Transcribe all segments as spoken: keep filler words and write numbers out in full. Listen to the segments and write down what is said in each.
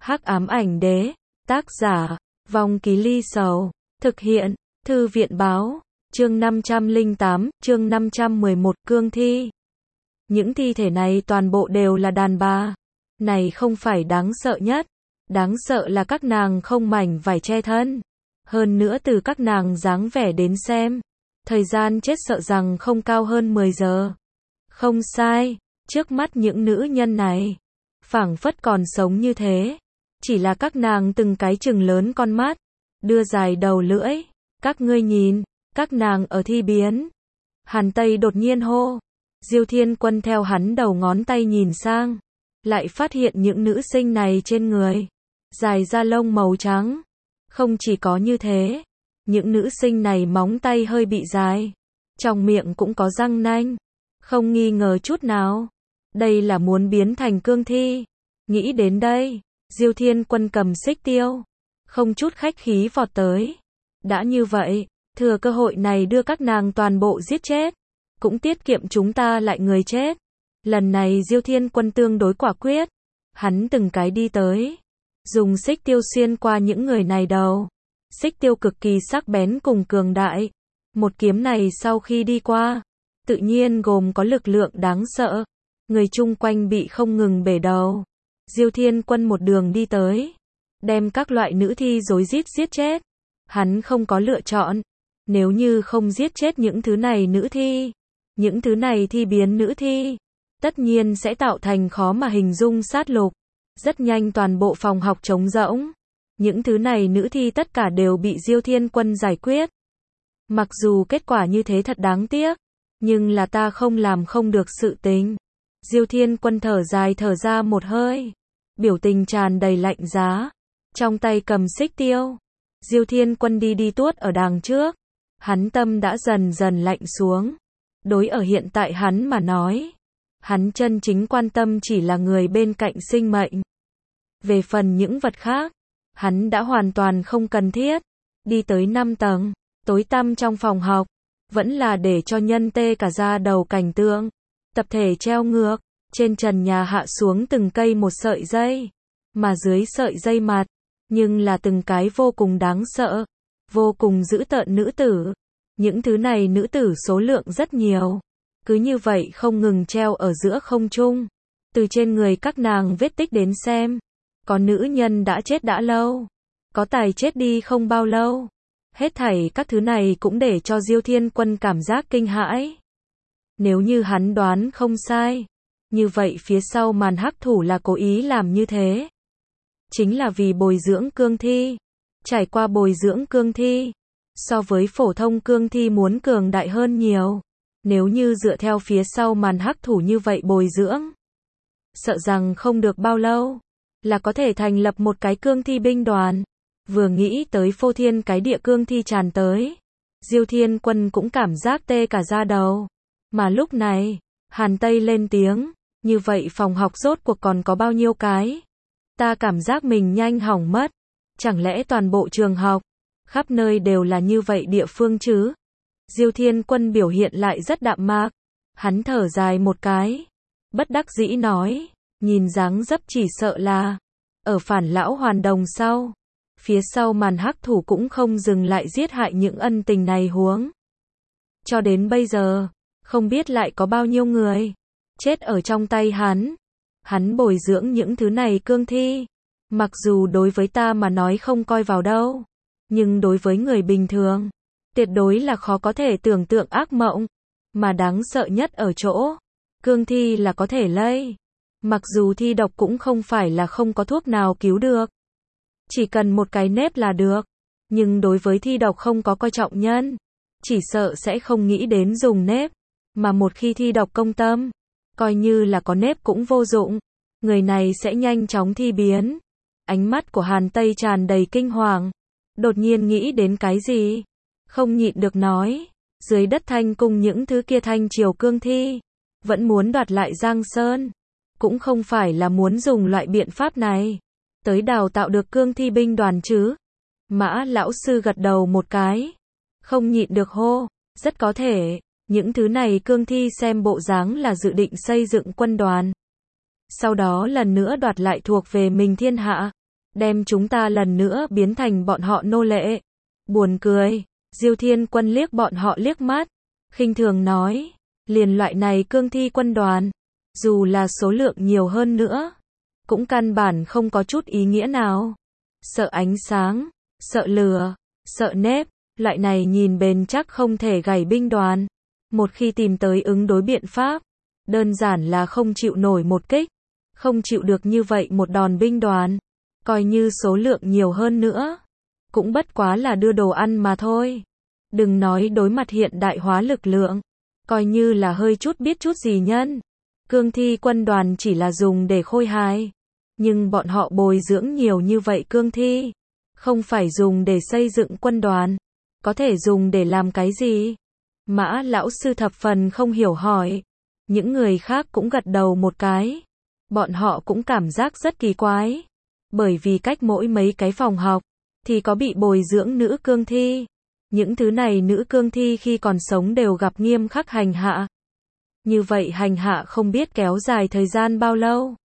Hắc ám ảnh đế, tác giả, Vong Ký Ly Sầu, thực hiện, Thư viện báo, chương năm trăm lẻ tám, chương năm trăm mười một, cương thi. Những thi thể này toàn bộ đều là đàn bà. Này không phải đáng sợ nhất, đáng sợ là các nàng không mảnh vải che thân. Hơn nữa từ các nàng dáng vẻ đến xem, thời gian chết sợ rằng không cao hơn mười giờ. Không sai, trước mắt những nữ nhân này, phảng phất còn sống như thế. Chỉ là các nàng từng cái chừng lớn con mắt, đưa dài đầu lưỡi. Các ngươi nhìn, các nàng ở thi biến. Hàn Tây đột nhiên hô. Diêu Thiên Quân theo hắn đầu ngón tay nhìn sang, lại phát hiện những nữ sinh này trên người dài da lông màu trắng. Không chỉ có như thế, những nữ sinh này móng tay hơi bị dài, trong miệng cũng có răng nanh. Không nghi ngờ chút nào, đây là muốn biến thành cương thi. Nghĩ đến đây, Diêu Thiên Quân cầm xích tiêu, không chút khách khí vọt tới. Đã như vậy, thừa cơ hội này đưa các nàng toàn bộ giết chết, cũng tiết kiệm chúng ta lại người chết. Lần này Diêu Thiên Quân tương đối quả quyết, hắn từng cái đi tới, dùng xích tiêu xuyên qua những người này đầu. Xích tiêu cực kỳ sắc bén cùng cường đại. Một kiếm này sau khi đi qua, tự nhiên gồm có lực lượng đáng sợ. Người chung quanh bị không ngừng bể đầu. Diêu Thiên Quân một đường đi tới, đem các loại nữ thi rối rít giết chết. Hắn không có lựa chọn. Nếu như không giết chết những thứ này nữ thi, những thứ này thi biến nữ thi, tất nhiên sẽ tạo thành khó mà hình dung sát lục. Rất nhanh toàn bộ phòng học trống rỗng. Những thứ này nữ thi tất cả đều bị Diêu Thiên Quân giải quyết. Mặc dù kết quả như thế thật đáng tiếc, nhưng là ta không làm không được sự tình. Diêu Thiên Quân thở dài thở ra một hơi, biểu tình tràn đầy lạnh giá, trong tay cầm xích tiêu. Diêu Thiên Quân đi đi tuốt ở đằng trước, hắn tâm đã dần dần lạnh xuống. Đối ở hiện tại hắn mà nói, hắn chân chính quan tâm chỉ là người bên cạnh sinh mệnh. Về phần những vật khác, hắn đã hoàn toàn không cần thiết. Đi tới năm tầng, tối tăm trong phòng học, vẫn là để cho nhân tê cả da đầu cảnh tượng. Tập thể treo ngược, trên trần nhà hạ xuống từng cây một sợi dây, mà dưới sợi dây mặt, nhưng là từng cái vô cùng đáng sợ, vô cùng dữ tợn nữ tử. Những thứ này nữ tử số lượng rất nhiều, cứ như vậy không ngừng treo ở giữa không trung. Từ trên người các nàng vết tích đến xem, có nữ nhân đã chết đã lâu, có tài chết đi không bao lâu. Hết thảy các thứ này cũng để cho Diêu Thiên Quân cảm giác kinh hãi. Nếu như hắn đoán không sai, như vậy phía sau màn hắc thủ là cố ý làm như thế. Chính là vì bồi dưỡng cương thi. Trải qua bồi dưỡng cương thi, so với phổ thông cương thi muốn cường đại hơn nhiều. Nếu như dựa theo phía sau màn hắc thủ như vậy bồi dưỡng, sợ rằng không được bao lâu là có thể thành lập một cái cương thi binh đoàn. Vừa nghĩ tới phô thiên cái địa cương thi tràn tới, Diêu Thiên Quân cũng cảm giác tê cả da đầu. Mà lúc này, Hàn Tây lên tiếng, như vậy phòng học rốt cuộc còn có bao nhiêu cái? Ta cảm giác mình nhanh hỏng mất. Chẳng lẽ toàn bộ trường học, khắp nơi đều là như vậy địa phương chứ? Diêu Thiên Quân biểu hiện lại rất đạm mạc. Hắn thở dài một cái, bất đắc dĩ nói, nhìn dáng dấp chỉ sợ là ở phản lão hoàn đồng sau, phía sau màn hắc thủ cũng không dừng lại giết hại những ân tình này huống. Cho đến bây giờ, không biết lại có bao nhiêu người chết ở trong tay hắn. Hắn bồi dưỡng những thứ này cương thi, mặc dù đối với ta mà nói không coi vào đâu, nhưng đối với người bình thường, tuyệt đối là khó có thể tưởng tượng ác mộng. Mà đáng sợ nhất ở chỗ, cương thi là có thể lây. Mặc dù thi độc cũng không phải là không có thuốc nào cứu được, chỉ cần một cái nếp là được. Nhưng đối với thi độc không có coi trọng nhân, chỉ sợ sẽ không nghĩ đến dùng nếp. Mà một khi thi độc công tâm, coi như là có nếp cũng vô dụng, người này sẽ nhanh chóng thi biến. Ánh mắt của Hàn Tây tràn đầy kinh hoàng, đột nhiên nghĩ đến cái gì, không nhịn được nói, dưới đất Thanh Cung những thứ kia Thanh triều cương thi, vẫn muốn đoạt lại Giang Sơn, cũng không phải là muốn dùng loại biện pháp này tới đào tạo được cương thi binh đoàn chứ? Mã lão sư gật đầu một cái, không nhịn được hô, rất có thể, những thứ này cương thi xem bộ dáng là dự định xây dựng quân đoàn, sau đó lần nữa đoạt lại thuộc về mình thiên hạ. đem chúng ta lần nữa biến thành bọn họ nô lệ. Buồn cười, Diêu Thiên Quân liếc bọn họ liếc mắt, khinh thường nói, liền loại này cương thi quân đoàn, dù là số lượng nhiều hơn nữa, cũng căn bản không có chút ý nghĩa nào. Sợ ánh sáng, sợ lửa, sợ nếp, loại này nhìn bền chắc không thể gảy binh đoàn. Một khi tìm tới ứng đối biện pháp, đơn giản là không chịu nổi một kích, không chịu được như vậy một đòn binh đoàn, coi như số lượng nhiều hơn nữa, cũng bất quá là đưa đồ ăn mà thôi. Đừng nói đối mặt hiện đại hóa lực lượng, coi như là hơi chút biết chút gì nhân. Cương thi quân đoàn chỉ là dùng để khôi hài, nhưng bọn họ bồi dưỡng nhiều như vậy cương thi, không phải dùng để xây dựng quân đoàn, có thể dùng để làm cái gì? Mã lão sư thập phần không hiểu hỏi. Những người khác cũng gật đầu một cái. Bọn họ cũng cảm giác rất kỳ quái. Bởi vì cách mỗi mấy cái phòng học, thì có bị bồi dưỡng nữ cương thi. Những thứ này nữ cương thi khi còn sống đều gặp nghiêm khắc hành hạ. Như vậy hành hạ không biết kéo dài thời gian bao lâu.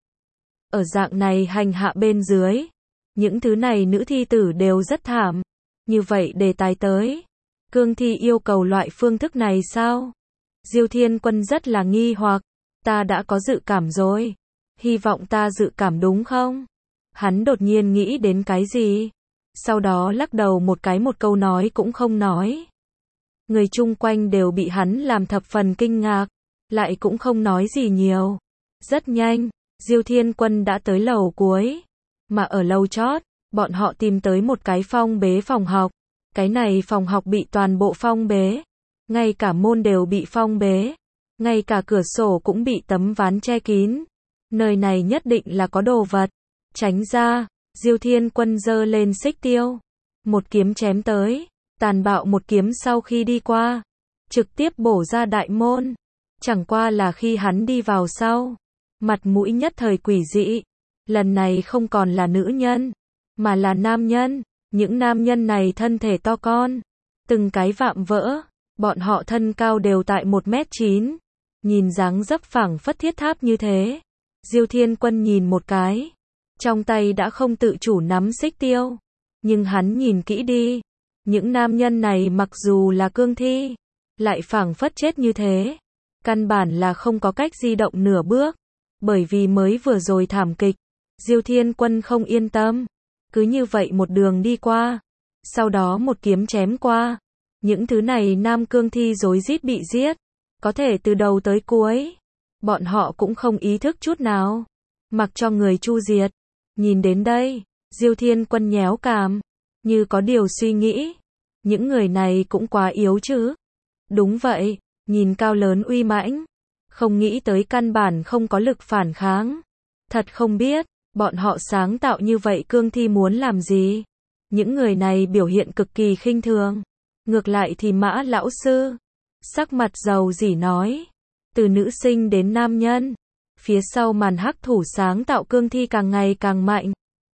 Ở dạng này hành hạ bên dưới, những thứ này nữ thi tử đều rất thảm. Như vậy đề tài tới, cương thi yêu cầu loại phương thức này sao? Diêu Thiên Quân rất là nghi hoặc, ta đã có dự cảm rồi, hy vọng ta dự cảm đúng không? Hắn đột nhiên nghĩ đến cái gì? Sau đó lắc đầu một cái, một câu nói cũng không nói. Người chung quanh đều bị hắn làm thập phần kinh ngạc, lại cũng không nói gì nhiều. Rất nhanh, Diêu Thiên Quân đã tới lầu cuối, mà ở lầu chót, bọn họ tìm tới một cái phong bế phòng học. Cái này phòng học bị toàn bộ phong bế, ngay cả môn đều bị phong bế, ngay cả cửa sổ cũng bị tấm ván che kín. Nơi này nhất định là có đồ vật. Tránh ra, Diêu Thiên Quân giơ lên xích tiêu, một kiếm chém tới, tàn bạo một kiếm sau khi đi qua, trực tiếp bổ ra đại môn. Chẳng qua là khi hắn đi vào sau, mặt mũi nhất thời quỷ dị, lần này không còn là nữ nhân, mà là nam nhân. Những nam nhân này thân thể to con, từng cái vạm vỡ, bọn họ thân cao đều tại một mét chín, nhìn dáng dấp phẳng phất thiết tháp như thế. Diêu Thiên Quân nhìn một cái, trong tay đã không tự chủ nắm xích tiêu, nhưng hắn nhìn kỹ đi, những nam nhân này mặc dù là cương thi, lại phẳng phất chết như thế, căn bản là không có cách di động nửa bước, bởi vì mới vừa rồi thảm kịch. Diêu Thiên Quân không yên tâm, cứ như vậy một đường đi qua, sau đó một kiếm chém qua, những thứ này nam cương thi rối rít bị giết, có thể từ đầu tới cuối, bọn họ cũng không ý thức chút nào, mặc cho người chu diệt. Nhìn đến đây, Diêu Thiên Quân nhéo cằm, như có điều suy nghĩ, những người này cũng quá yếu chứ. Đúng vậy, nhìn cao lớn uy mãnh, không nghĩ tới căn bản không có lực phản kháng. Thật không biết, bọn họ sáng tạo như vậy cương thi muốn làm gì? Những người này biểu hiện cực kỳ khinh thường. Ngược lại thì Mã lão sư, sắc mặt dầu dỉ nói, từ nữ sinh đến nam nhân, phía sau màn hắc thủ sáng tạo cương thi càng ngày càng mạnh.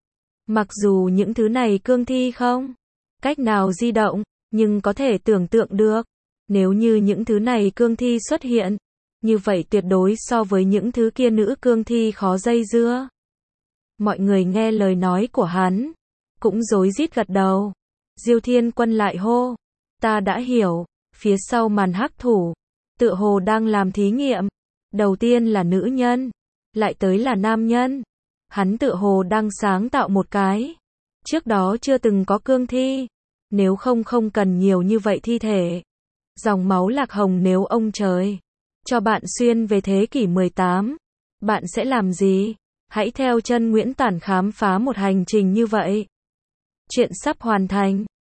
Mặc dù những thứ này cương thi không cách nào di động, nhưng có thể tưởng tượng được, nếu như những thứ này cương thi xuất hiện, như vậy tuyệt đối so với những thứ kia nữ cương thi khó dây dưa. Mọi người nghe lời nói của hắn, cũng rối rít gật đầu. Diêu Thiên Quân lại hô, ta đã hiểu, phía sau màn hắc thủ, tựa hồ đang làm thí nghiệm. Đầu tiên là nữ nhân, lại tới là nam nhân. Hắn tựa hồ đang sáng tạo một cái. Trước đó chưa từng có cương thi, nếu không không cần nhiều như vậy thi thể. Dòng máu lạc hồng, nếu ông trời cho bạn xuyên về thế kỷ mười tám, bạn sẽ làm gì? Hãy theo chân Nguyễn Tản khám phá một hành trình như vậy. Chuyện sắp hoàn thành.